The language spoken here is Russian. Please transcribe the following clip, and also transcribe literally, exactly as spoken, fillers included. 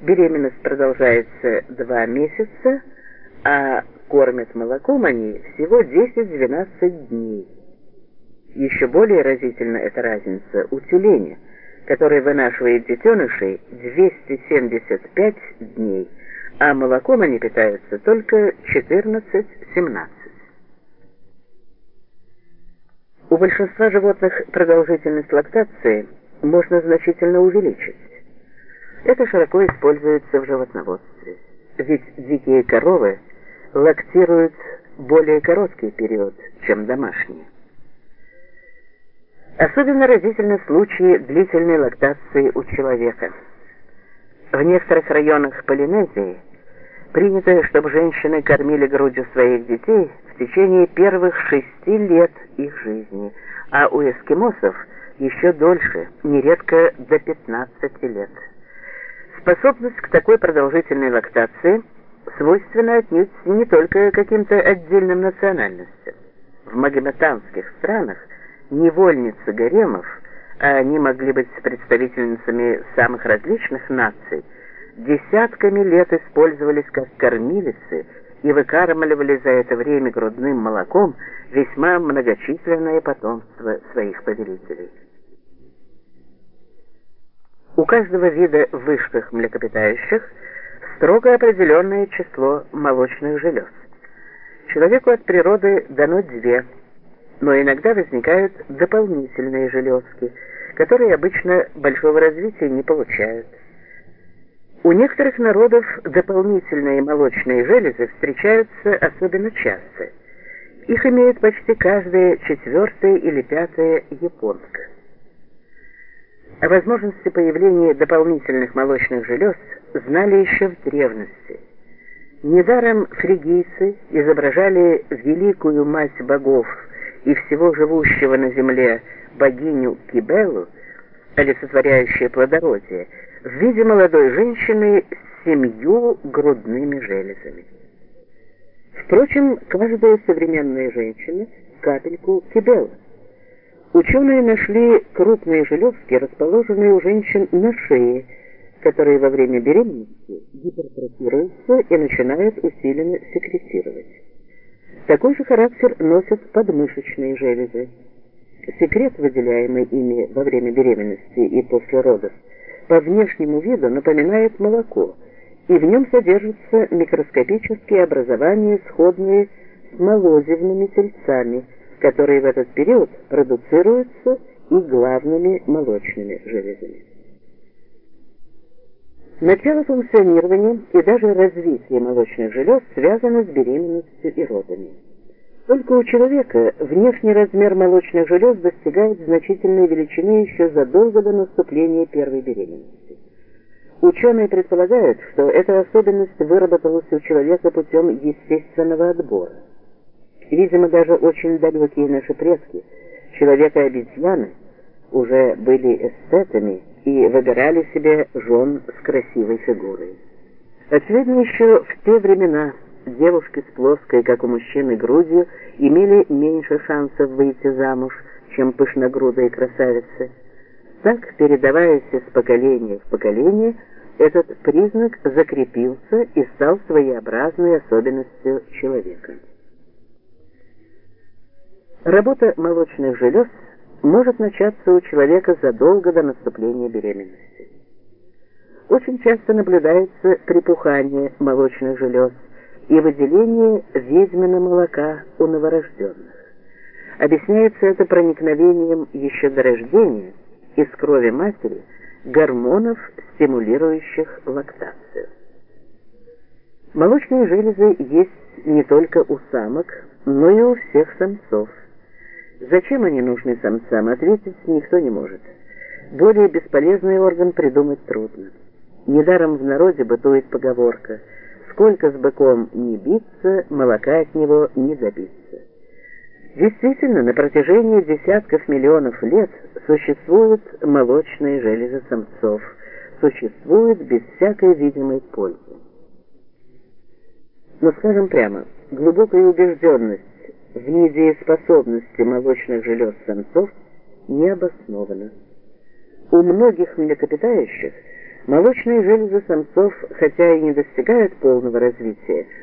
Беременность продолжается два месяца, а кормят молоком они всего десять-двенадцать дней. Еще более разительна эта разница у тюленя, который вынашивает детенышей двести семьдесят пять дней, а молоком они питаются только четырнадцать-семнадцать. У большинства животных продолжительность лактации можно значительно увеличить. Это широко используется в животноводстве, ведь дикие коровы лактируют более короткий период, чем домашние. Особенно разительны случаи длительной лактации у человека. В некоторых районах Полинезии принято, чтобы женщины кормили грудью своих детей в течение первых шести лет их жизни, а у эскимосов еще дольше, нередко до пятнадцати лет. Способность к такой продолжительной лактации свойственна отнюдь не только каким-то отдельным национальностям. В магометанских странах невольницы гаремов, а они могли быть представительницами самых различных наций, десятками лет использовались как кормилицы и выкармливали за это время грудным молоком весьма многочисленное потомство своих повелителей. У каждого вида высших млекопитающих строго определенное число молочных желез. Человеку от природы дано две, но иногда возникают дополнительные железки, которые обычно большого развития не получают. У некоторых народов дополнительные молочные железы встречаются особенно часто. Их имеет почти каждая четвертая или пятая японка. О возможности появления дополнительных молочных желез знали еще в древности. Недаром фригийцы изображали великую мать богов и всего живущего на земле богиню Кибелу, олицетворяющую плодородие, в виде молодой женщины с семью грудными железами. Впрочем, каждая современная женщина – капельку Кибелы. Ученые нашли крупные железки, расположенные у женщин на шее, которые во время беременности гипертрофируются и начинают усиленно секретировать. Такой же характер носят подмышечные железы. Секрет, выделяемый ими во время беременности и после родов, по внешнему виду напоминает молоко, и в нем содержатся микроскопические образования, сходные с молозивными тельцами, которые в этот период продуцируются и главными молочными железами. Начало функционирования и даже развитие молочных желез связано с беременностью и родами. Только у человека внешний размер молочных желез достигает значительной величины еще задолго до наступления первой беременности. Ученые предполагают, что эта особенность выработалась у человека путем естественного отбора. Видимо, даже очень далекие наши предки, человек и обезьяны, уже были эстетами и выбирали себе жен с красивой фигурой. Очевидно, еще в те времена девушки с плоской, как у мужчины, грудью имели меньше шансов выйти замуж, чем пышногрудые красавицы. Так, передаваясь из поколения в поколение, этот признак закрепился и стал своеобразной особенностью человека. Работа молочных желез может начаться у человека задолго до наступления беременности. Очень часто наблюдается припухание молочных желез и выделение ведьминого молока у новорожденных. Объясняется это проникновением еще до рождения из крови матери гормонов, стимулирующих лактацию. Молочные железы есть не только у самок, но и у всех самцов. Зачем они нужны самцам, ответить никто не может. Более бесполезный орган придумать трудно. Недаром в народе бытует поговорка: «Сколько с быком не биться, молока от него не добиться». Действительно, на протяжении десятков миллионов лет существуют молочные железы самцов, существуют без всякой видимой пользы. Но скажем прямо, глубокая убежденность в недееспособности молочных желез самцов не обоснована. У многих млекопитающих Молочные железы самцов, хотя и не достигают полного развития,